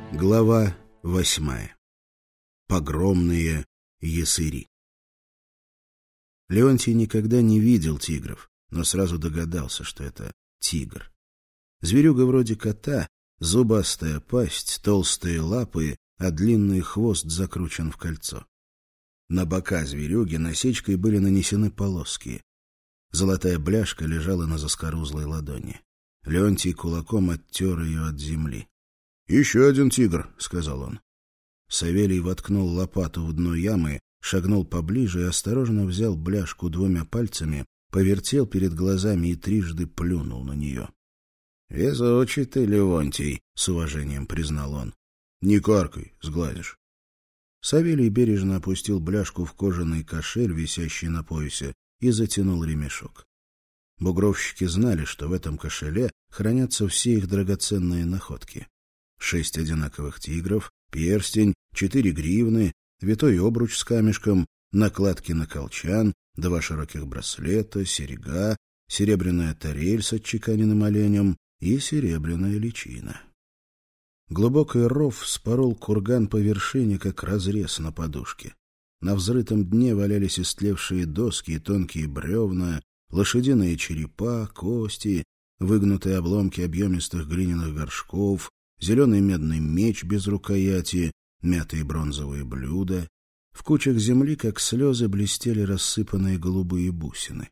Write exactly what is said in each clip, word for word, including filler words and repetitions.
Глава восьмая. Погромные ясыри. Леонтий никогда не видел тигров, но сразу догадался, что это тигр. Зверюга вроде кота, зубастая пасть, толстые лапы, а длинный хвост закручен в кольцо. На бока зверюги насечкой были нанесены полоски. Золотая бляшка лежала на заскорузлой ладони. Леонтий кулаком оттер ее от земли. — Еще один тигр, — сказал он. Савелий воткнул лопату в дно ямы, шагнул поближе и осторожно взял бляшку двумя пальцами, повертел перед глазами и трижды плюнул на нее. — Везучий ты, Леонтий, — с уважением признал он. — Не каркай, сгладишь. Савелий бережно опустил бляшку в кожаный кошель, висящий на поясе, и затянул ремешок. Бугровщики знали, что в этом кошеле хранятся все их драгоценные находки. Шесть одинаковых тигров, перстень, четыре гривны, витой обруч с камешком, накладки на колчан, два широких браслета, серьга, серебряная тарель с отчеканенным оленем и серебряная личина. Глубокий ров вспорол курган по вершине, как разрез на подушке. На взрытом дне валялись истлевшие доски и тонкие бревна, лошадиные черепа, кости, выгнутые обломки объемистых глиняных горшков, зеленый медный меч без рукояти, мятые бронзовые блюда. В кучах земли, как слезы, блестели рассыпанные голубые бусины.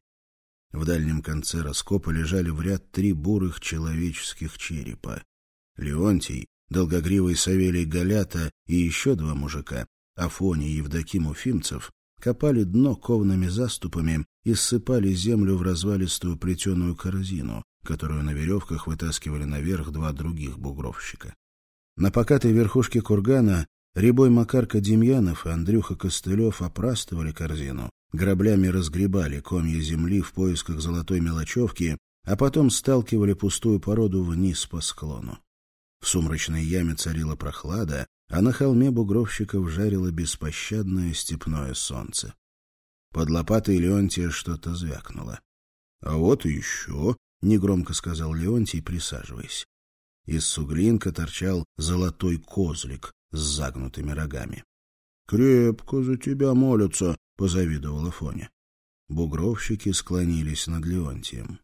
В дальнем конце раскопа лежали в ряд три бурых человеческих черепа. Леонтий, долгогривый Савелий Галята и еще два мужика, Афоний и Евдоким Уфимцев, копали дно ковными заступами и ссыпали землю в развалистую плетеную корзину, которую на веревках вытаскивали наверх два других бугровщика. На покатой верхушке кургана Рябой Макарка Демьянов и Андрюха Костылев опрастывали корзину, граблями разгребали комья земли в поисках золотой мелочевки, а потом сталкивали пустую породу вниз по склону. В сумрачной яме царила прохлада, а на холме бугровщиков жарило беспощадное степное солнце. Под лопатой Леонтия что-то звякнуло. — А вот и еще, — негромко сказал Леонтий, присаживаясь. Из суглинка торчал золотой козлик с загнутыми рогами. — Крепко за тебя молятся, — позавидовал Афоня. Бугровщики склонились над Леонтием.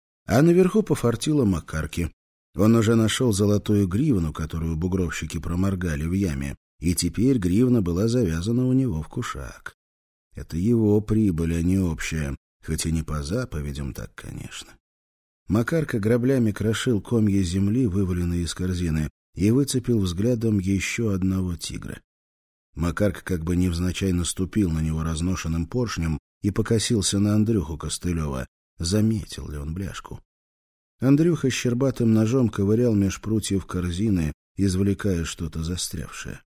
А наверху пофартило Макарке. Он уже нашел золотую гривну, которую бугровщики проморгали в яме, и теперь гривна была завязана у него в кушак. Это его прибыль, а не общая, хоть и не по заповедям так, конечно. Макарка граблями крошил комья земли, вываленные из корзины, и выцепил взглядом еще одного тигра. Макарка как бы невзначай наступил на него разношенным поршнем и покосился на Андрюху Костылева. Заметил ли он бляшку? Андрюха щербатым ножом ковырял меж прутьев корзины, извлекая что-то застрявшее.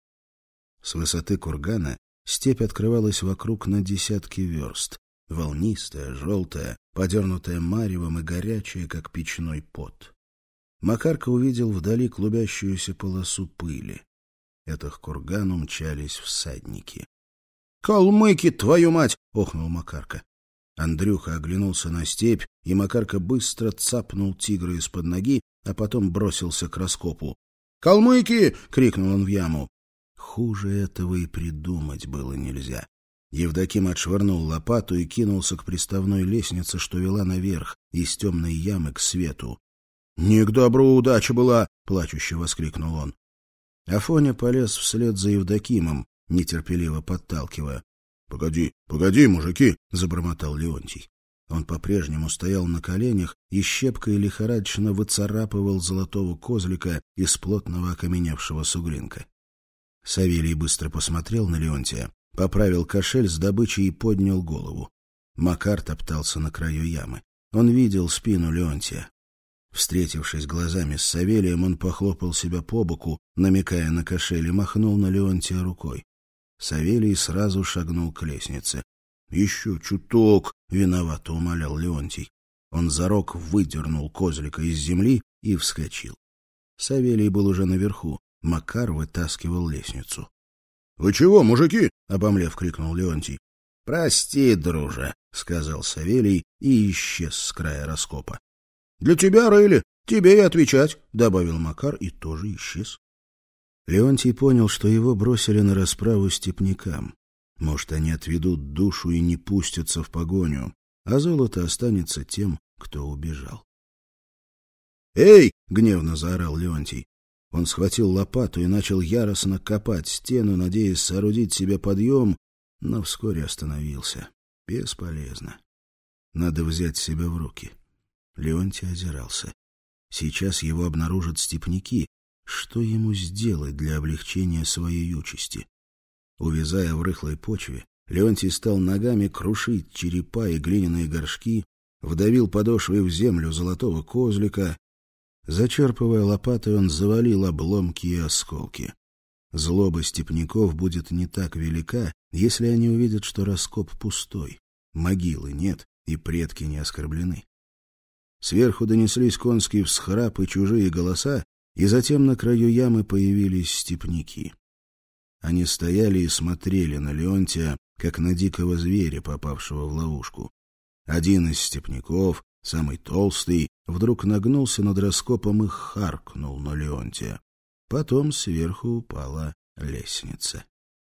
С высоты кургана степь открывалась вокруг на десятки верст, волнистая, желтая, подернутая маревом и горячая, как печной пот. Макарка увидел вдали клубящуюся полосу пыли. Это к кургану мчались всадники. — Калмыки, твою мать! — охнул Макарка. Андрюха оглянулся на степь, и Макарка быстро цапнул тигра из-под ноги, а потом бросился к раскопу. «Калмыки!» — крикнул он в яму. Хуже этого и придумать было нельзя. Евдоким отшвырнул лопату и кинулся к приставной лестнице, что вела наверх, из темной ямы к свету. «Не к добру удача была!» — плачуще воскликнул он. Афоня полез вслед за Евдокимом, нетерпеливо подталкивая. — Погоди, погоди, мужики! — забормотал Леонтий. Он по-прежнему стоял на коленях и щепкой лихорадочно выцарапывал золотого козлика из плотного окаменевшего суглинка. Савелий быстро посмотрел на Леонтия, поправил кошель с добычей и поднял голову. Макар топтался на краю ямы. Он видел спину Леонтия. Встретившись глазами с Савелием, он похлопал себя по боку, намекая на кошель, и махнул на Леонтия рукой. Савелий сразу шагнул к лестнице. — Еще чуток! — виновато умолял Леонтий. Он за рог выдернул козлика из земли и вскочил. Савелий был уже наверху. Макар вытаскивал лестницу. — Вы чего, мужики? — обомлев, крикнул Леонтий. — Прости, друже, — сказал Савелий и исчез с края раскопа. — Для тебя рыли, тебе и отвечать, — добавил Макар и тоже исчез. Леонтий понял, что его бросили на расправу степнякам. Может, они отведут душу и не пустятся в погоню, а золото останется тем, кто убежал. «Эй!» — гневно заорал Леонтий. Он схватил лопату и начал яростно копать стену, надеясь соорудить себе подъем, но вскоре остановился. Бесполезно. Надо взять себя в руки. Леонтий озирался. Сейчас его обнаружат степняки. Что ему сделать для облегчения своей участи? Увязая в рыхлой почве, Леонтий стал ногами крушить черепа и глиняные горшки, вдавил подошвой в землю золотого козлика. Зачерпывая лопатой, он завалил обломки и осколки. Злоба степняков будет не так велика, если они увидят, что раскоп пустой, могилы нет и предки не оскорблены. Сверху донеслись конские всхрапы, чужие голоса, и затем на краю ямы появились степняки. Они стояли и смотрели на Леонтия, как на дикого зверя, попавшего в ловушку. Один из степняков, самый толстый, вдруг нагнулся над раскопом и харкнул на Леонтия. Потом сверху упала лестница.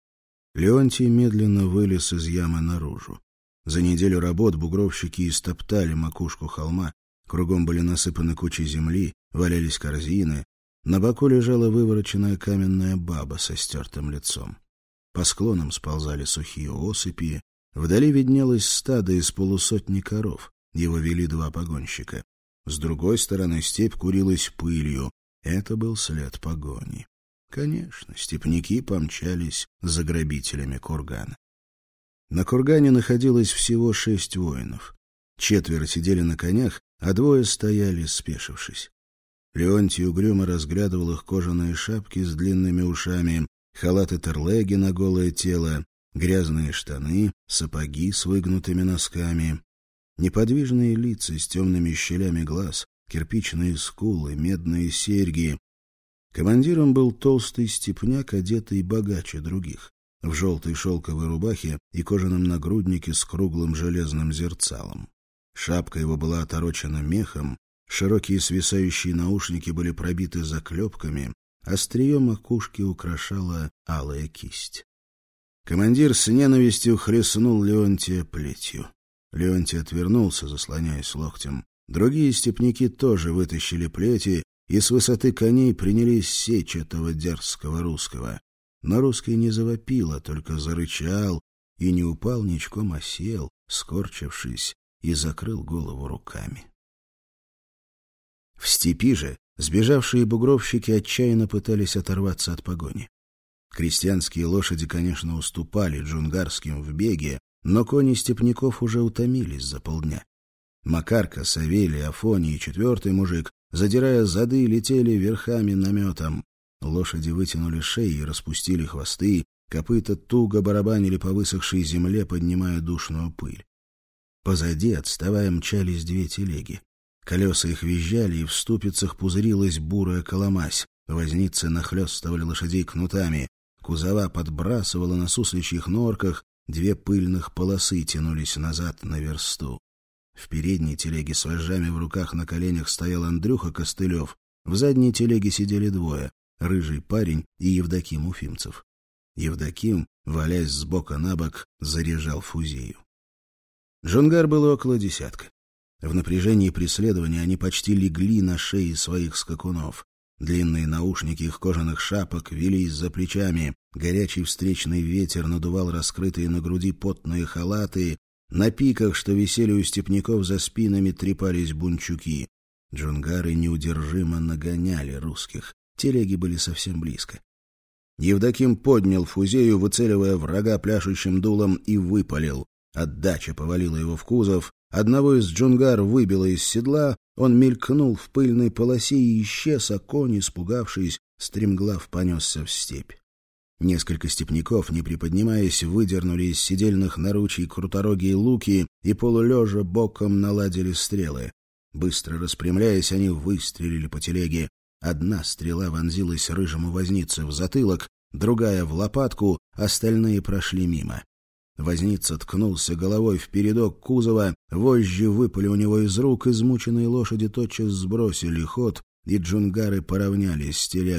Леонтий медленно вылез из ямы наружу. За неделю работ бугровщики истоптали макушку холма, кругом были насыпаны кучи земли, валялись корзины. На боку лежала вывороченная каменная баба со стертым лицом. По склонам сползали сухие осыпи. Вдали виднелось стадо из полусотни коров. Его вели два погонщика. С другой стороны степь курилась пылью. Это был след погони. Конечно, степняки помчались за грабителями кургана. На кургане находилось всего шесть воинов. Четверо сидели на конях, а двое стояли, спешившись. Леонтий угрюмо разглядывал их кожаные шапки с длинными ушами, халаты терлеги на голое тело, грязные штаны, сапоги с выгнутыми носками, неподвижные лица с темными щелями глаз, кирпичные скулы, медные серьги. Командиром был толстый степняк, одетый богаче других, в желтой шелковой рубахе и кожаном нагруднике с круглым железным зерцалом. Шапка его была оторочена мехом, широкие свисающие наушники были пробиты заклепками, острие макушки украшала алая кисть. Командир с ненавистью хлестнул Леонтия плетью. Леонтий отвернулся, заслоняясь локтем. Другие степняки тоже вытащили плети и с высоты коней принялись сечь этого дерзкого русского. Но русский не завопил, а только зарычал и не упал ничком, а сел, скорчившись, и закрыл голову руками. В степи же сбежавшие бугровщики отчаянно пытались оторваться от погони. Крестьянские лошади, конечно, уступали джунгарским в беге, но кони степняков уже утомились за полдня. Макарка, Савелий, Афоний и четвертый мужик, задирая зады, летели верхами наметом. Лошади вытянули шеи и распустили хвосты, копыта туго барабанили по высохшей земле, поднимая душную пыль. Позади, отставая, мчались две телеги. Колеса их визжали, и в ступицах пузырилась бурая коломась. Возницы нахлёстывали лошадей кнутами. Кузова подбрасывала на сусличьих норках, две пыльных полосы тянулись назад на версту. В передней телеге с вожжами в руках на коленях стоял Андрюха Костылев, в задней телеге сидели двое — рыжий парень и Евдоким Уфимцев. Евдоким, валясь с бока на бок, заряжал фузею. Джунгар было около десятка. В напряжении преследования они почти легли на шеи своих скакунов. Длинные наушники их кожаных шапок велись за плечами, горячий встречный ветер надувал раскрытые на груди потные халаты, на пиках, что висели у степняков за спинами, трепались бунчуки. Джунгары неудержимо нагоняли русских, телеги были совсем близко. Евдоким поднял фузею, выцеливая врага пляшущим дулом, и выпалил. Отдача повалила его в кузов, одного из джунгар выбило из седла, он мелькнул в пыльной полосе и исчез, а конь, испугавшись, стремглав понесся в степь. Несколько степняков, не приподнимаясь, выдернули из седельных наручий круторогие луки и полулежа боком наладили стрелы. Быстро распрямляясь, они выстрелили по телеге. Одна стрела вонзилась рыжему вознице в затылок, другая — в лопатку, остальные прошли мимо. Возница ткнулся головой в передок кузова, вожжи выпали у него из рук, измученные лошади тотчас сбросили ход, и джунгары поравнялись с телегой.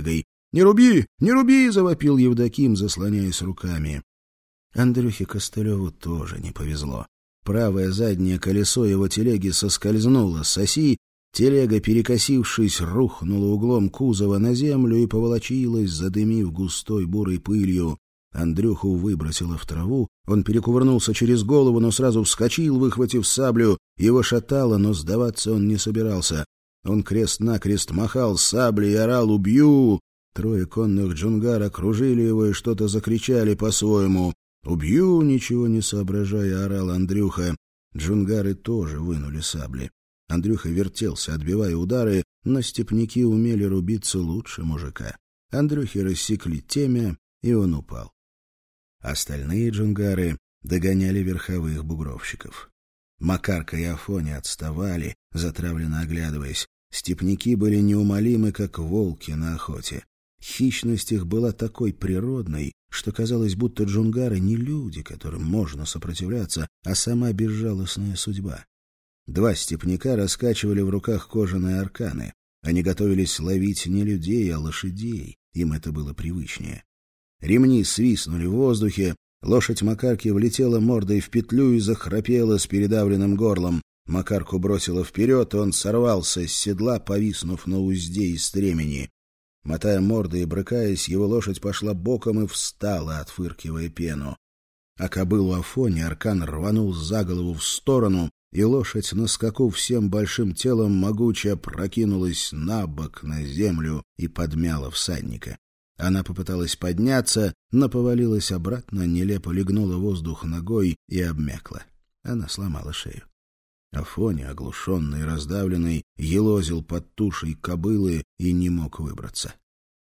«Не руби! Не руби!» — завопил Евдоким, заслоняясь руками. Андрюхе Костылеву тоже не повезло. Правое заднее колесо его телеги соскользнуло с оси, телега, перекосившись, рухнула углом кузова на землю и поволочилась, задымив густой бурой пылью. Андрюху выбросило в траву, он перекувырнулся через голову, но сразу вскочил, выхватив саблю. Его шатало, но сдаваться он не собирался. Он крест-накрест махал саблей и орал «Убью!». Трое конных джунгар окружили его и что-то закричали по-своему. «Убью!» — ничего не соображая, орал Андрюха. Джунгары тоже вынули сабли. Андрюха вертелся, отбивая удары, но степняки умели рубиться лучше мужика. Андрюхе рассекли темя, и он упал. Остальные джунгары догоняли верховых бугровщиков. Макарка и Афоня отставали, затравленно оглядываясь. Степняки были неумолимы, как волки на охоте. Хищность их была такой природной, что казалось, будто джунгары не люди, которым можно сопротивляться, а сама безжалостная судьба. Два степняка раскачивали в руках кожаные арканы. Они готовились ловить не людей, а лошадей. Им это было привычнее. Ремни свистнули в воздухе, лошадь Макарки влетела мордой в петлю и захрапела с передавленным горлом. Макарку бросило вперед, и он сорвался с седла, повиснув на узде из стремени. Мотая мордой и брыкаясь, его лошадь пошла боком и встала, отфыркивая пену. А кобылу Афони аркан рванул за голову в сторону, и лошадь на скаку всем большим телом могуче опрокинулась на бок на землю и подмяла всадника. Она попыталась подняться, но повалилась обратно, нелепо легнула воздух ногой и обмякла. Она сломала шею. Афоня, оглушенный и раздавленный, елозил под тушей кобылы и не мог выбраться.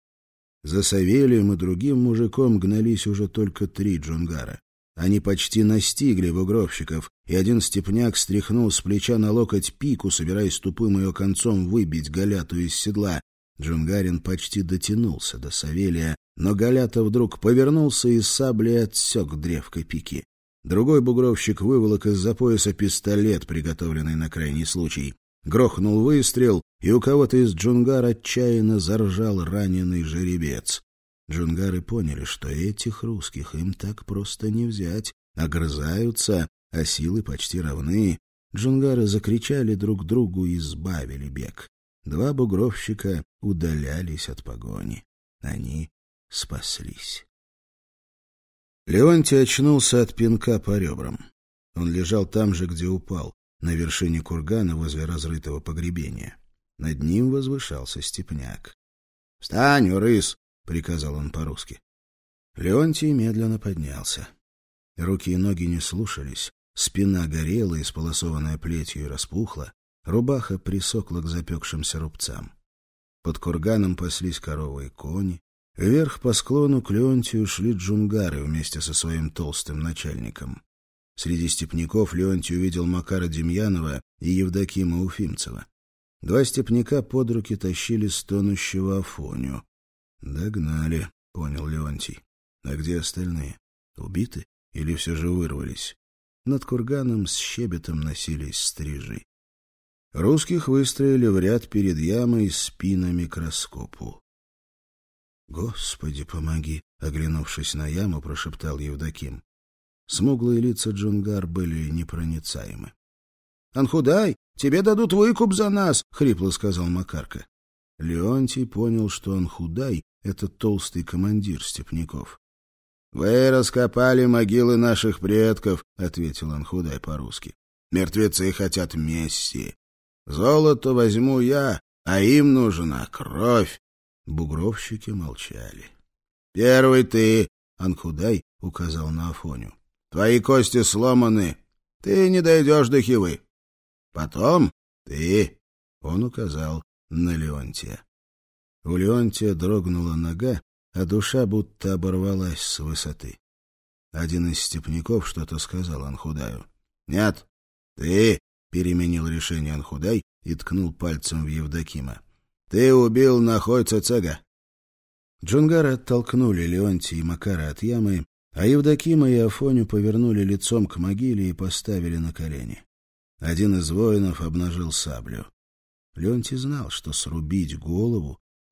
За Савелием и другим мужиком гнались уже только три джунгара. Они почти настигли бугровщиков, и один степняк стряхнул с плеча на локоть пику, собираясь тупым ее концом выбить Галяту из седла. Джунгарин почти дотянулся до Савелия, но Галята вдруг повернулся и саблей отсек древко пики. Другой бугровщик выволок из-за пояса пистолет, приготовленный на крайний случай. Грохнул выстрел, и у кого-то из джунгар отчаянно заржал раненый жеребец. Джунгары поняли, что этих русских им так просто не взять. Огрызаются, а силы почти равны. Джунгары закричали друг другу и сбавили бег. Два бугровщика удалялись от погони. Они спаслись. Леонтий очнулся от пинка по ребрам. Он лежал там же, где упал, на вершине кургана возле разрытого погребения. Над ним возвышался степняк. — Встань, урыс! — приказал он по-русски. Леонтий медленно поднялся. Руки и ноги не слушались, спина горела, исполосованная плетью, и распухла, рубаха присохла к запекшимся рубцам. Под курганом паслись коровы и кони. Вверх по склону к Леонтию шли джунгары вместе со своим толстым начальником. Среди степняков Леонтий увидел Макара Демьянова и Евдокима Уфимцева. Два степняка под руки тащили стонущего Афоню. «Догнали», — понял Леонтий. «А где остальные? Убиты или все же вырвались?» Над курганом с щебетом носились стрижи. Русских выстроили в ряд перед ямой спинами к раскопу. «Господи, помоги!» — оглянувшись на яму, прошептал Евдоким. Смуглые лица джунгар были непроницаемы. — Анхудай, тебе дадут выкуп за нас! — хрипло сказал Макарка. Леонтий понял, что Анхудай — это толстый командир степняков. — Вы раскопали могилы наших предков, — ответил Анхудай по-русски. — Мертвецы хотят мести. Золото возьму я, а им нужна кровь. Бугровщики молчали. — Первый ты, — Анхудай указал на Афоню. — Твои кости сломаны, ты не дойдешь до Хивы. Потом ты, — он указал на Леонтия. У Леонтия дрогнула нога, а душа будто оборвалась с высоты. Один из степняков что-то сказал Анхудаю. — Нет, ты, — переменил решение Анхудай и ткнул пальцем в Евдокима. Ты убил Нахой Цецега. Джунгары оттолкнули Леонтия и Макара от ямы, а Евдокима и Афоню повернули лицом к могиле и поставили на колени. Один из воинов обнажил саблю. Леонтий знал, что срубить голову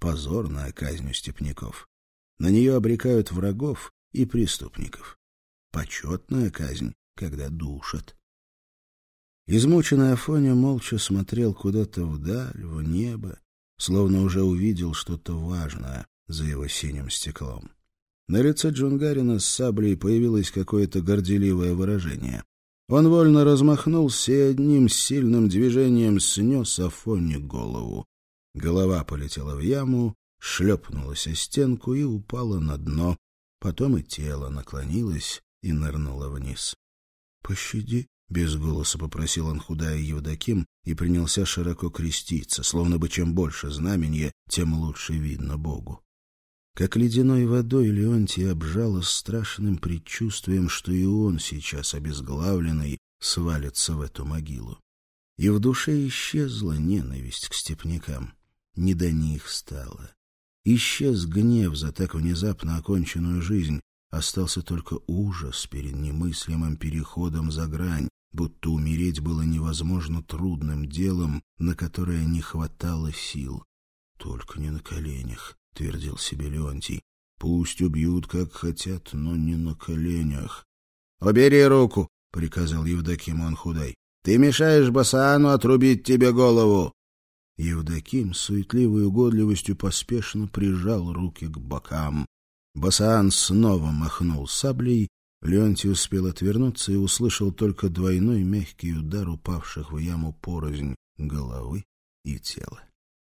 позорная казнь у степняков. На нее обрекают врагов и преступников. Почетная казнь, когда душат. Измученный Афоня молча смотрел куда-то вдаль, в небо, словно уже увидел что-то важное за его синим стеклом. На лице Джунгарина с саблей появилось какое-то горделивое выражение. Он вольно размахнулся и одним сильным движением снес Афоне голову. Голова полетела в яму, шлепнулась о стенку и упала на дно. Потом и тело наклонилось и нырнуло вниз. — Пощади, — без голоса попросил Анхудай Евдоким и принялся широко креститься, словно бы чем больше знаменья, тем лучше видно Богу. Как ледяной водой Леонтий обжало страшным предчувствием, что и он сейчас, обезглавленный, свалится в эту могилу. И в душе исчезла ненависть к степнякам. Не до них стало. Исчез гнев за так внезапно оконченную жизнь. Остался только ужас перед немыслимым переходом за грань, будто умереть было невозможно трудным делом, на которое не хватало сил. «Только не на коленях», — твердил себе Леонтий. «Пусть убьют, как хотят, но не на коленях». «Убери руку», — приказал Евдоким Анхудай. «Ты мешаешь Басаану отрубить тебе голову». Евдоким с суетливой угодливостью поспешно прижал руки к бокам. Басаан снова махнул саблей. Леонтий успел отвернуться и услышал только двойной мягкий удар упавших в яму порознь головы и тела.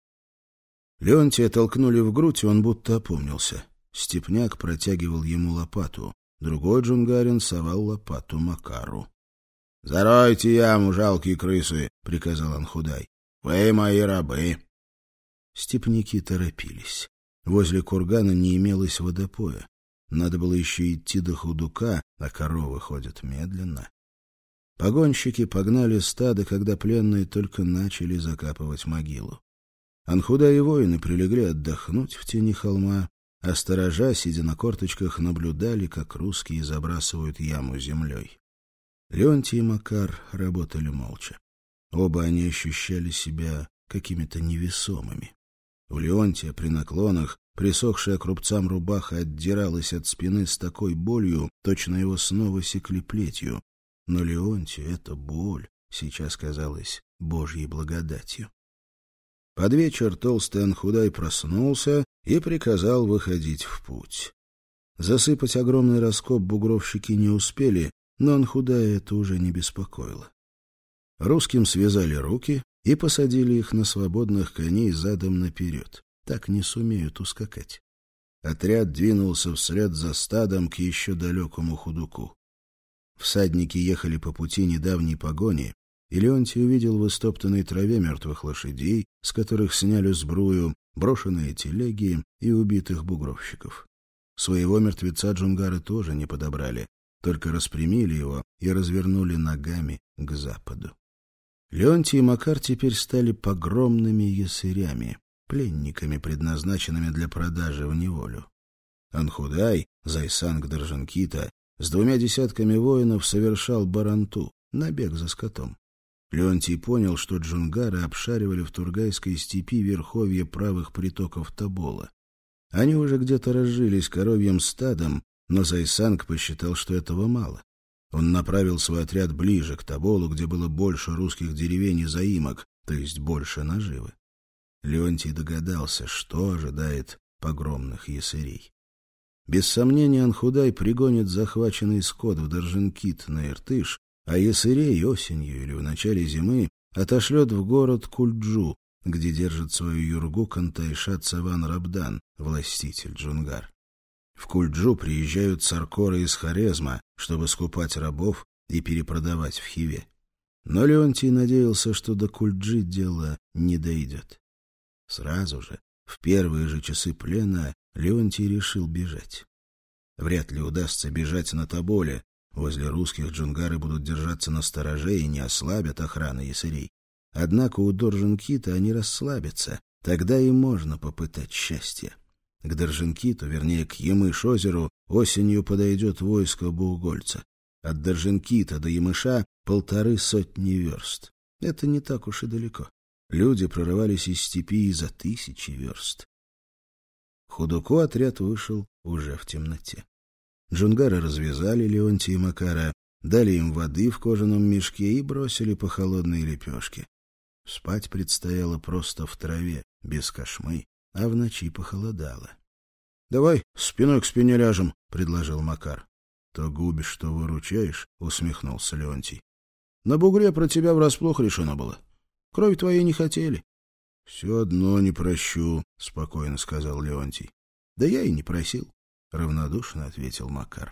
Леонтия толкнули в грудь, и он будто опомнился. Степняк протягивал ему лопату. Другой джунгарин совал лопату Макару. — Заройте яму, жалкие крысы! — приказал Анхудай. — Вы мои рабы! Степняки торопились. Возле кургана не имелось водопоя. Надо было еще идти до Худука, а коровы ходят медленно. Погонщики погнали стадо, когда пленные только начали закапывать могилу. Анхудай и воины прилегли отдохнуть в тени холма, а сторожа, сидя на корточках, наблюдали, как русские забрасывают яму землей. Леонтий и Макар работали молча. Оба они ощущали себя какими-то невесомыми. У Леонтия при наклонах присохшая к рубцам рубаха отдиралась от спины с такой болью, точно его снова секли плетью. Но Леонтию эта боль сейчас казалась Божьей благодатью. Под вечер толстый Анхудай проснулся и приказал выходить в путь. Засыпать огромный раскоп бугровщики не успели, но Анхудая это уже не беспокоило. Русским связали руки и посадили их на свободных коней задом наперед. Так не сумеют ускакать. Отряд двинулся вслед за стадом к еще далекому Худуку. Всадники ехали по пути недавней погони, и Леонтий увидел в истоптанной траве мертвых лошадей, с которых сняли сбрую, брошенные телеги и убитых бугровщиков. Своего мертвеца джунгары тоже не подобрали, только распрямили его и развернули ногами к западу. Леонтий и Макар теперь стали погромными ясырями, пленниками, предназначенными для продажи в неволю. Анхудай, зайсанг Даржанкита, с двумя десятками воинов совершал баранту, набег за скотом. Леонтий понял, что джунгары обшаривали в Тургайской степи верховье правых притоков Тобола. Они уже где-то разжились коровьим стадом, но зайсанг посчитал, что этого мало. Он направил свой отряд ближе к Тоболу, где было больше русских деревень и заимок, то есть больше наживы. Леонтий догадался, что ожидает погромных ясырей. Без сомнения, Анхудай пригонит захваченный скот в Даржанкит на Иртыш, а ясырей осенью или в начале зимы отошлет в город Кульджу, где держит свою юргу Кантайшат Саван Рабдан, властитель джунгар. В Кульджу приезжают саркоры из Хорезма, чтобы скупать рабов и перепродавать в Хиве. Но Леонтий надеялся, что до Кульджи дело не дойдет. Сразу же, в первые же часы плена, Леонтий решил бежать. Вряд ли удастся бежать на Тоболе. Возле русских джунгары будут держаться настороже и не ослабят охраны ясырей. Однако у Даржанкита они расслабятся, тогда и можно попытать счастье. К Даржанкиту, вернее, к Ямыш-озеру, осенью подойдет войско Бугольца. От Даржанкита до Ямыша полторы сотни верст. Это не так уж и далеко. Люди прорывались из степи за тысячи верст. Худуку отряд вышел уже в темноте. Джунгары развязали Леонтия и Макара, дали им воды в кожаном мешке и бросили по холодной лепешке. Спать предстояло просто в траве, без кошмы, а в ночи похолодало. — Давай спиной к спине ляжем, — предложил Макар. — То губишь, что выручаешь, — усмехнулся Леонтий. — На бугре про тебя врасплох решено было. Крови твоей не хотели. — Все одно не прощу, — спокойно сказал Леонтий. — Да я и не просил, — равнодушно ответил Макар.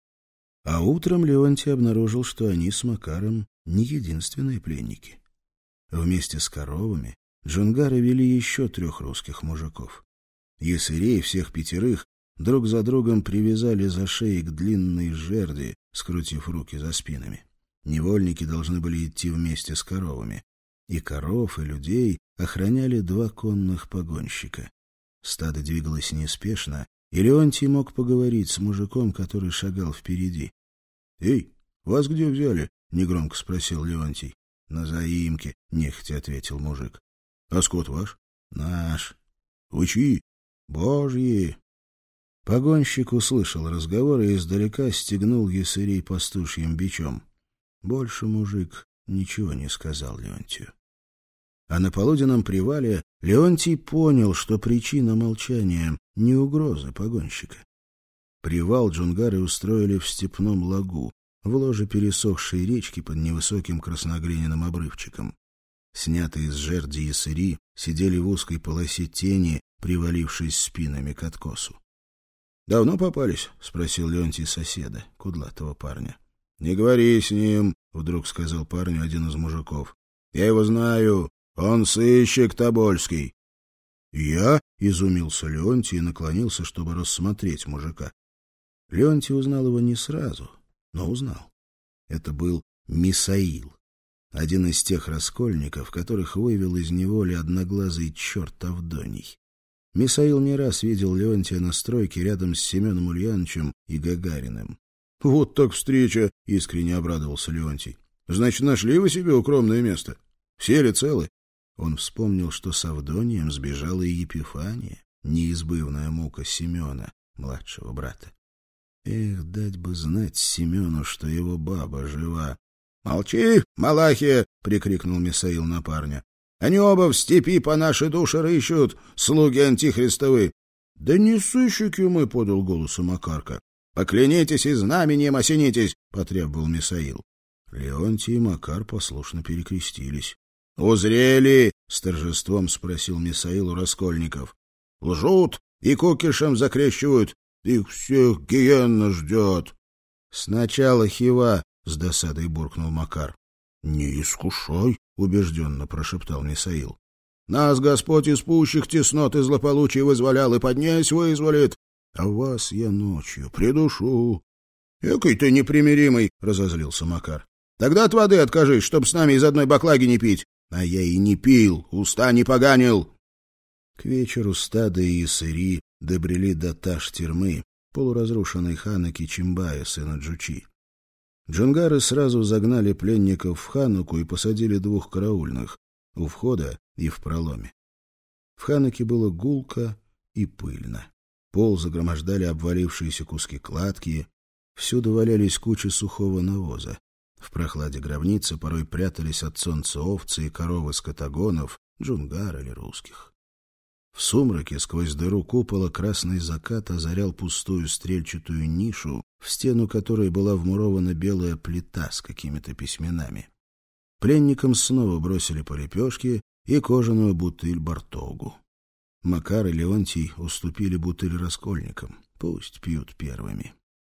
А утром Леонтий обнаружил, что они с Макаром не единственные пленники. Вместе с коровами джунгары вели еще трех русских мужиков. Ясырей всех пятерых друг за другом привязали за шеи к длинной жерди, скрутив руки за спинами. Невольники должны были идти вместе с коровами. И коров, и людей охраняли два конных погонщика. Стадо двигалось неспешно, и Леонтий мог поговорить с мужиком, который шагал впереди. — Эй, вас где взяли? — негромко спросил Леонтий. — На заимке, — нехотя ответил мужик. — А скот ваш? — Наш. — Вы чьи? — Божьи. Погонщик услышал разговор и издалека стегнул ясырей пастушьим бичом. Больше мужик ничего не сказал Леонтию. А на полуденном привале Леонтий понял, что причина молчания — не угроза погонщика. Привал джунгары устроили в степном лагу, в ложе пересохшей речки под невысоким красноглиняным обрывчиком. Снятые с жерди ясыри сидели в узкой полосе тени, привалившись спинами к откосу. — Давно попались? — спросил Леонтий соседа, кудлатого парня. — Не говори с ним, — вдруг сказал парню один из мужиков. — Я его знаю, он сыщик тобольский. — Я? — изумился Леонтий и наклонился, чтобы рассмотреть мужика. Леонтий узнал его не сразу, но узнал. Это был Мисаил, один из тех раскольников, которых вывел из неволи одноглазый черт Авдоний. Мисаил не раз видел Леонтия на стройке рядом с Семеном Ульяновичем и Гагариным. — Вот так встреча! — искренне обрадовался Леонтий. — Значит, нашли вы себе укромное место? Все ли целы? Он вспомнил, что с Авдонием сбежала и Епифания, неизбывная мука Семена, младшего брата. Эх, дать бы знать Семену, что его баба жива. — Молчи, Малахия! — прикрикнул Мисаил на парня. — Они оба в степи по нашей душе рыщут, слуги антихристовы. — Да не сыщики мы, — подал голосу Макарка. — Поклянитесь и знаменем осенитесь, — потребовал Мисаил. Леонтий и Макар послушно перекрестились. — Узрели? — с торжеством спросил Мисаил у раскольников. — Лжут и кукишем закрещивают. Их всех гиенна ждет. — Сначала хива, — с досадой буркнул Макар. — Не искушай, — убежденно прошептал Мисаил. — Нас Господь из пущих теснот и злополучий вызволял и поднять вызволит. А вас я ночью придушу. — Экой ты непримиримый, — разозлился Макар. — Тогда от воды откажись, чтоб с нами из одной баклаги не пить. А я и не пил, уста не поганил. К вечеру стадо и ясыри добрели до Таш-Тирмы, полуразрушенной ханаки Чимбая, сына Джучи. Джунгары сразу загнали пленников в ханаку и посадили двух караульных — у входа и в проломе. В ханаке было гулко и пыльно. Пол загромождали обвалившиеся куски кладки, всюду валялись кучи сухого навоза. В прохладе гробницы порой прятались от солнца овцы и коровы скотагонов, джунгар или русских. В сумраке сквозь дыру купола красный закат озарял пустую стрельчатую нишу, в стену которой была вмурована белая плита с какими-то письменами. Пленникам снова бросили по лепешке и кожаную бутыль бартогу. Макар и Леонтий уступили бутыль раскольникам. Пусть пьют первыми.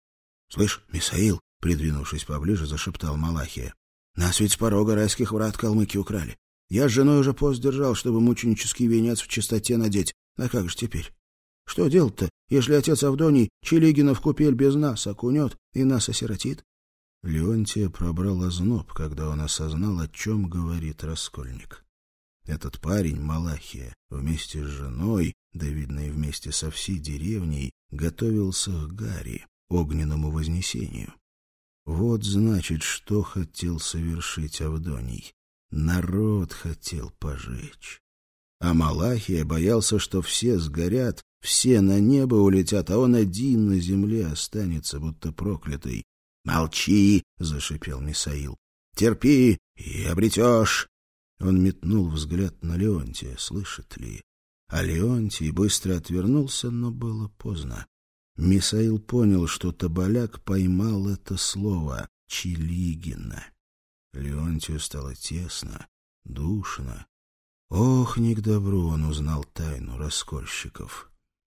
— Слышь, Мисаил, — придвинувшись поближе, зашептал Малахия, — нас ведь с порога райских врат калмыки украли. Я с женой уже пост держал, чтобы мученический венец в чистоте надеть. А как же теперь? Что делать-то, если отец Авдоний Челигина в купель без нас окунет и нас осиротит? Леонтия пробрал озноб, когда он осознал, о чем говорит раскольник. Этот парень, Малахия, вместе с женой, да, видно, и вместе со всей деревней, готовился к Гаре, огненному вознесению. Вот, значит, что хотел совершить Авдоний. Народ хотел пожечь. А Малахия боялся, что все сгорят, все на небо улетят, а он один на земле останется, будто проклятый. «Молчи!» — зашипел Мисаил. «Терпи, и обретешь!» Он метнул взгляд на Леонтия, слышит ли. А Леонтий быстро отвернулся, но было поздно. Мисаил понял, что Тоболяк поймал это слово — Чилигина. Леонтию стало тесно, душно. Ох, не к добру он узнал тайну раскольщиков.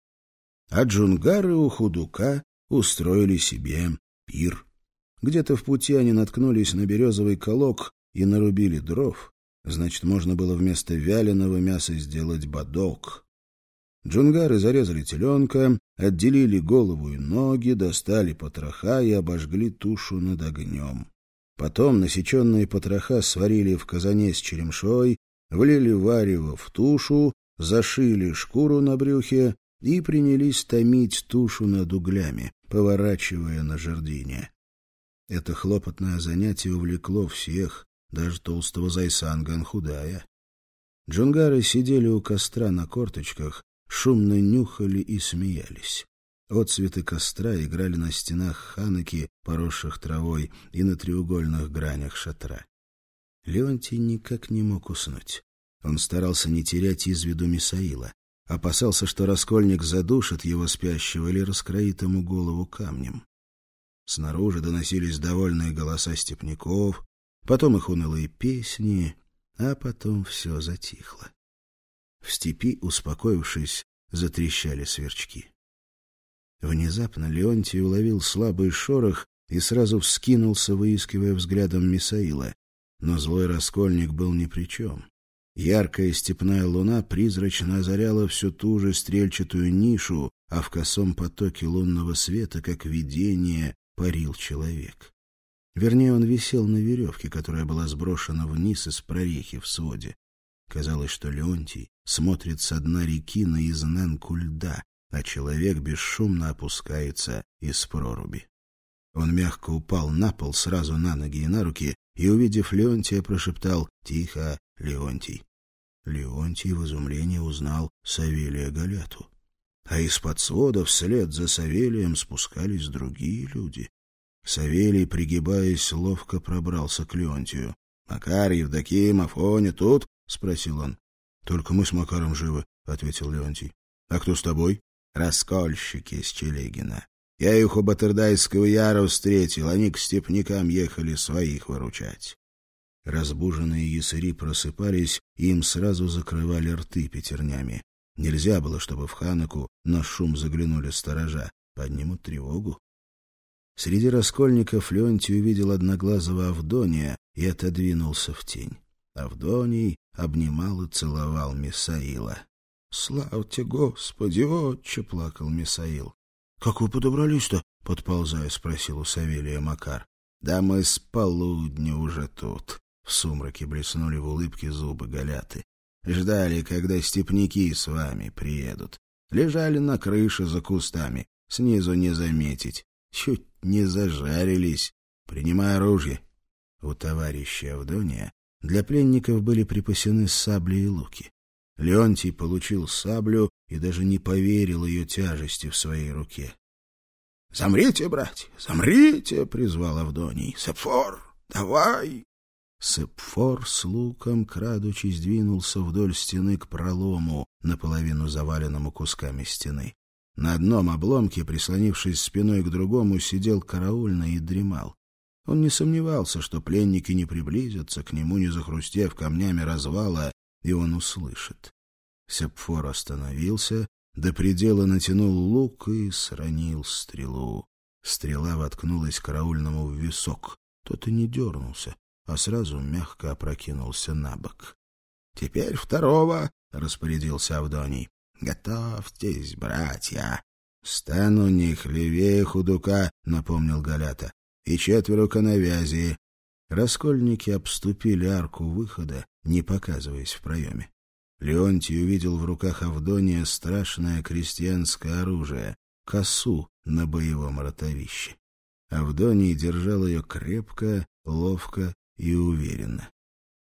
А джунгары у Худука устроили себе пир. Где-то в пути они наткнулись на березовый колок и нарубили дров. Значит, можно было вместо вяленого мяса сделать бадок. Джунгары зарезали теленка, отделили голову и ноги, достали потроха и обожгли тушу над огнем. Потом насеченные потроха сварили в казане с черемшой, влили варево в тушу, зашили шкуру на брюхе и принялись томить тушу над углями, поворачивая на жердине. Это хлопотное занятие увлекло всех, даже толстого Зайсан Ганхудая. Джунгары сидели у костра на корточках, шумно нюхали и смеялись. Отцветы костра играли на стенах ханаки, поросших травой, и на треугольных гранях шатра. Леонтий никак не мог уснуть. Он старался не терять из виду Мисаила. Опасался, что раскольник задушит его спящего или раскроит ему голову камнем. Снаружи доносились довольные голоса степняков, потом их унылые песни, а потом все затихло. В степи, успокоившись, затрещали сверчки. Внезапно Леонтий уловил слабый шорох и сразу вскинулся, выискивая взглядом Мисаила. Но злой раскольник был ни при чем. Яркая степная луна призрачно озаряла всю ту же стрельчатую нишу, а в косом потоке лунного света, как видение, парил человек. Вернее, он висел на веревке, которая была сброшена вниз из прорехи в своде. Казалось, что Леонтий смотрит со дна реки на изнанку льда, а человек бесшумно опускается из проруби. Он мягко упал на пол, сразу на ноги и на руки, и, увидев Леонтия, прошептал: «Тихо, Леонтий». Леонтий в изумлении узнал Савелия Галяту. А из-под свода вслед за Савелием спускались другие люди. Савелий, пригибаясь, ловко пробрался к Леонтию. «Макар, Евдоким, Афоня тут?» — спросил он. «Только мы с Макаром живы», — ответил Леонтий. «А кто с тобой?» «Раскольщики из Чилигина. Я их у Батырдайского яра встретил, они к степнякам ехали своих выручать». Разбуженные ясыри просыпались, и им сразу закрывали рты пятернями. Нельзя было, чтобы в ханаку на шум заглянули сторожа. Поднимут тревогу. Среди раскольников Леонтий увидел одноглазого Авдония и отодвинулся в тень. Авдоний обнимал и целовал Мисаила. — Славьте, Господи, отче! — плакал Мисаил. — Как вы подобрались-то? — подползая, спросил у Савелия Макар. — Да мы с полудня уже тут. В сумраке блеснули в улыбке зубы Галяты. Ждали, когда степняки с вами приедут. Лежали на крыше за кустами, снизу не заметить. Чуть не зажарились. Принимай оружие. У товарища Авдония для пленников были припасены сабли и луки. Леонтий получил саблю и даже не поверил ее тяжести в своей руке. — Замрите, братья, замрите! — призвал Авдоний. — Сепфор, давай! Сепфор с луком, крадучись, двинулся вдоль стены к пролому, наполовину заваленному кусками стены. На одном обломке, прислонившись спиной к другому, сидел караульный и дремал. Он не сомневался, что пленники не приблизятся к нему, не захрустев камнями развала, и он услышит. Сепфор остановился, до предела натянул лук и сранил стрелу. Стрела воткнулась караульному в висок. Тот и не дернулся, а сразу мягко опрокинулся на бок. — Теперь второго, — распорядился Авдоний. — Готовьтесь, братья. — Стану не хлевее Худука, — напомнил Галята, — и четверо коновязи. Раскольники обступили арку выхода, не показываясь в проеме. Леонтий увидел в руках Авдония страшное крестьянское оружие — косу на боевом ротовище. Авдоний держал ее крепко, ловко и уверенно.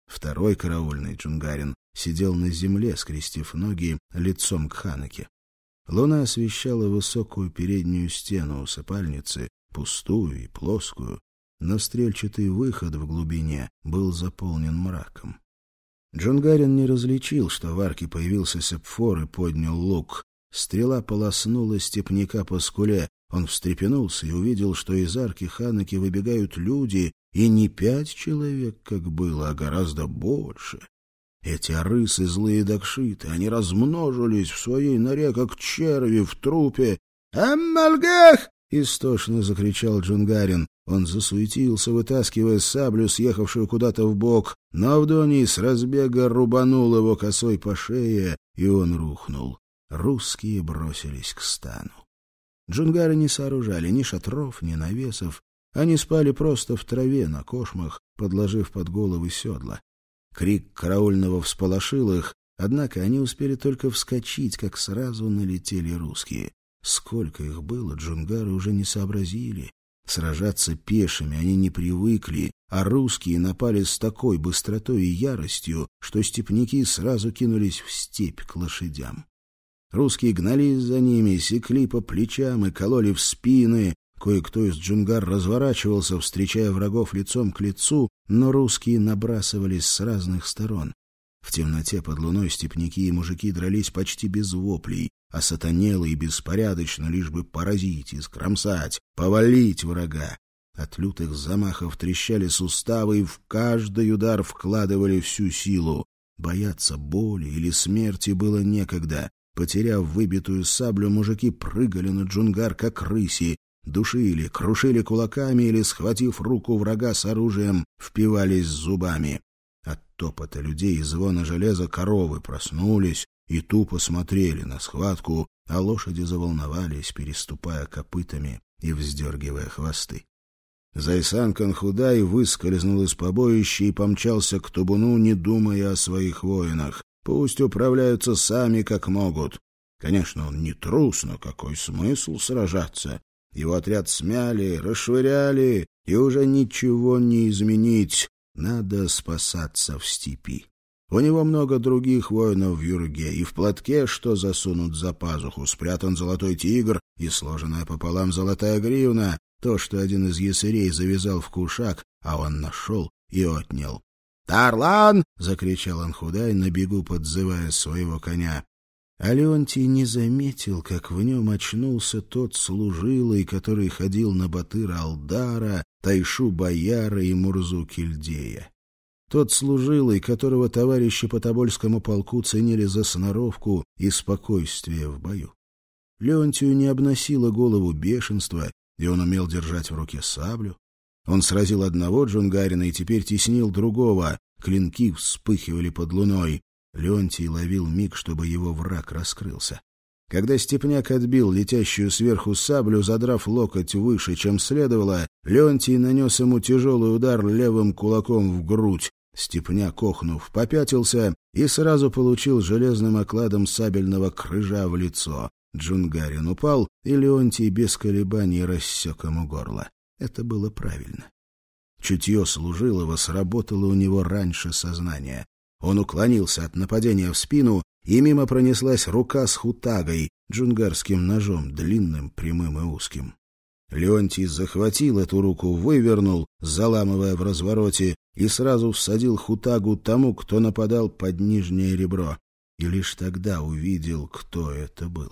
Второй караульный, Джунгарин, сидел на земле, скрестив ноги лицом к Ханаке. Луна освещала высокую переднюю стену усыпальницы, пустую и плоскую, но стрельчатый выход в глубине был заполнен мраком. Джунгарин не различил, что в арке появился Сепфор и поднял лук. Стрела полоснула степняка по скуле. Он встрепенулся и увидел, что из арки Ханаки выбегают люди, и не пять человек, как было, а гораздо больше. Эти арысы злые дакшиты, они размножились в своей норе, как черви в трупе. «Аммальгах!» — истошно закричал Джунгарин. Он засуетился, вытаскивая саблю, съехавшую куда-то в бок, но Авдоний с разбега рубанул его косой по шее, и он рухнул. Русские бросились к стану. Джунгары не сооружали ни шатров, ни навесов. Они спали просто в траве на кошмах, подложив под головы седла. Крик караульного всполошил их, однако они успели только вскочить, как сразу налетели русские. Сколько их было, джунгары уже не сообразили. Сражаться пешими они не привыкли, а русские напали с такой быстротой и яростью, что степняки сразу кинулись в степь к лошадям. Русские гнались за ними, секли по плечам и кололи в спины. Кое-кто из джунгар разворачивался, встречая врагов лицом к лицу, но русские набрасывались с разных сторон. В темноте под луной степняки и мужики дрались почти без воплей, а сатанело и беспорядочно, лишь бы поразить, искромсать, повалить врага. От лютых замахов трещали суставы, и в каждый удар вкладывали всю силу. Бояться боли или смерти было некогда. Потеряв выбитую саблю, мужики прыгали на джунгар, как рыси, душили, крушили кулаками или, схватив руку врага с оружием, впивались зубами. От топота людей и звона железа коровы проснулись и тупо смотрели на схватку, а лошади заволновались, переступая копытами и вздергивая хвосты. Зайсан Канхудай выскользнул из побоища и помчался к табуну, не думая о своих воинах. Пусть управляются сами, как могут. Конечно, он не трус, но какой смысл сражаться? Его отряд смяли, расшвыряли, и уже ничего не изменить. Надо спасаться в степи. У него много других воинов в юрге, и в платке, что засунут за пазуху, спрятан золотой тигр и сложенная пополам золотая гривна, то, что один из ясырей завязал в кушак, а он нашел и отнял. «Тарлан!» — закричал Анхудай, на бегу подзывая своего коня. А Леонтий не заметил, как в нем очнулся тот служилый, который ходил на Батыра Алдара, Тайшу Бояра и Мурзу Кильдея. Тот служилый, которого товарищи по Тобольскому полку ценили за сноровку и спокойствие в бою. Леонтию не обносило голову бешенство, и он умел держать в руке саблю. Он сразил одного джунгарина и теперь теснил другого. Клинки вспыхивали под луной. Леонтий ловил миг, чтобы его враг раскрылся. Когда степняк отбил летящую сверху саблю, задрав локоть выше, чем следовало, Леонтий нанес ему тяжелый удар левым кулаком в грудь. Степняк, охнув, попятился и сразу получил железным окладом сабельного крыжа в лицо. Джунгарин упал, и Леонтий без колебаний рассек ему горло. Это было правильно. Чутье служилого сработало у него раньше сознания. Он уклонился от нападения в спину, и мимо пронеслась рука с хутагой, джунгарским ножом, длинным, прямым и узким. Леонтий захватил эту руку, вывернул, заламывая в развороте, и сразу всадил хутагу тому, кто нападал под нижнее ребро. И лишь тогда увидел, кто это был.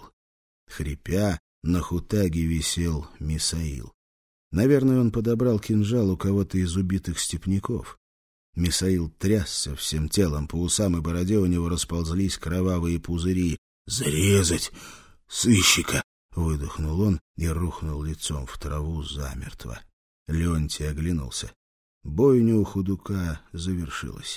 Хрипя, на хутаге висел Мисаил. Наверное, он подобрал кинжал у кого-то из убитых степняков. Мисаил трясся всем телом, по усам и бороде у него расползлись кровавые пузыри. «Зарезать сыщика!» — выдохнул он и рухнул лицом в траву замертво. Леонтий оглянулся. Бойня у Худука завершилась.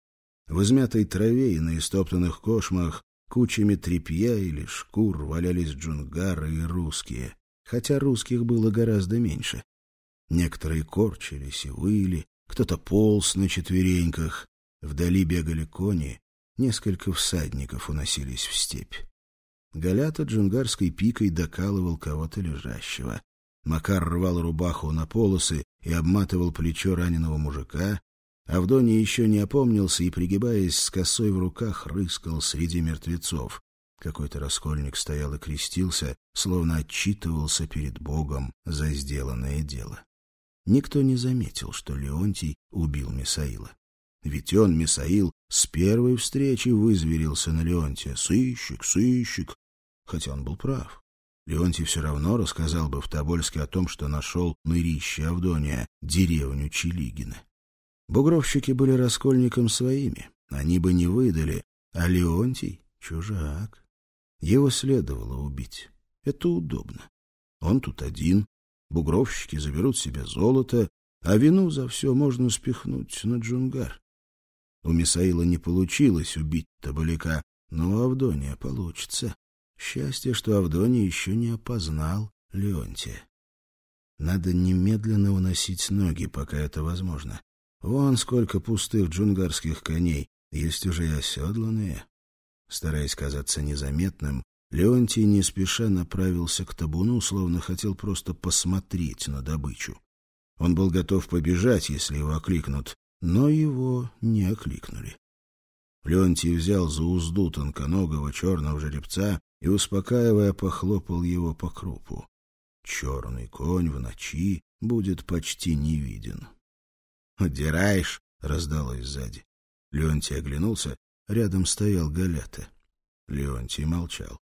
В измятой траве и на истоптанных кошмах кучами тряпья или шкур валялись джунгары и русские, хотя русских было гораздо меньше. Некоторые корчились и выли, кто-то полз на четвереньках. Вдали бегали кони, несколько всадников уносились в степь. Галята джунгарской пикой докалывал кого-то лежащего. Макар рвал рубаху на полосы и обматывал плечо раненого мужика. Авдоний еще не опомнился и, пригибаясь с косой в руках, рыскал среди мертвецов. Какой-то раскольник стоял и крестился, словно отчитывался перед Богом за сделанное дело. Никто не заметил, что Леонтий убил Мисаила. Ведь он, Мисаил, с первой встречи вызверился на Леонтия. Сыщик, сыщик. Хотя он был прав. Леонтий все равно рассказал бы в Тобольске о том, что нашел нырище Авдония, деревню Челигина. Бугровщики были раскольником своими, они бы не выдали, а Леонтий — чужак. Его следовало убить. Это удобно. Он тут один, бугровщики заберут себе золото, а вину за все можно спихнуть на Джунгар. У Мисаила не получилось убить Тоболяка, но у Авдония получится. Счастье, что Авдоний еще не опознал Леонтия. Надо немедленно уносить ноги, пока это возможно. Вон сколько пустых джунгарских коней, есть уже и оседланные. Стараясь казаться незаметным, Леонтий не спеша направился к табуну, словно хотел просто посмотреть на добычу. Он был готов побежать, если его окликнут, но его не окликнули. Леонтий взял за узду тонконогого черного жеребца и, успокаивая, похлопал его по крупу. Черный конь в ночи будет почти не виден. «Удираешь?» — раздалось сзади. Леонтий оглянулся. Рядом стоял Галята. Леонтий молчал.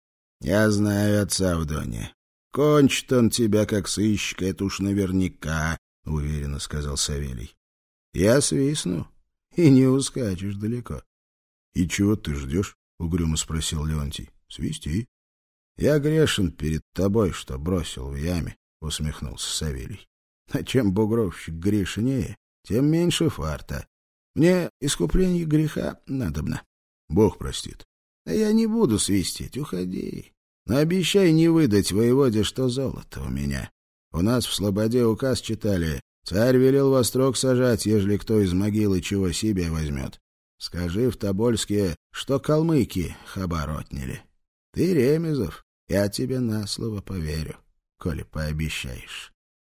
— Я знаю отца Авдония. Кончит он тебя, как сыщика, это уж наверняка, — уверенно сказал Савелий. — Я свистну, и не ускачешь далеко. — И чего ты ждешь? — угрюмо спросил Леонтий. — Свисти. — Я грешен перед тобой, что бросил в яме, — усмехнулся Савелий. — А чем бугровщик грешнее, тем меньше фарта. Мне искупление греха надобно. Бог простит. А я не буду свистеть, уходи. Но обещай не выдать воеводе, что золото у меня. У нас в Слободе указ читали. Царь велел во строк сажать, ежели кто из могилы чего себе возьмет. Скажи в Тобольске, что калмыки хабар отняли. Ты, Ремезов, я тебе на слово поверю, коли пообещаешь.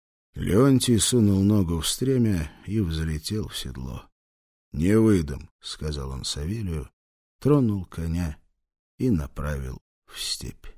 Леонтий сунул ногу в стремя и взлетел в седло. — Не выдам, — сказал он Савелию, тронул коня и направил в степь.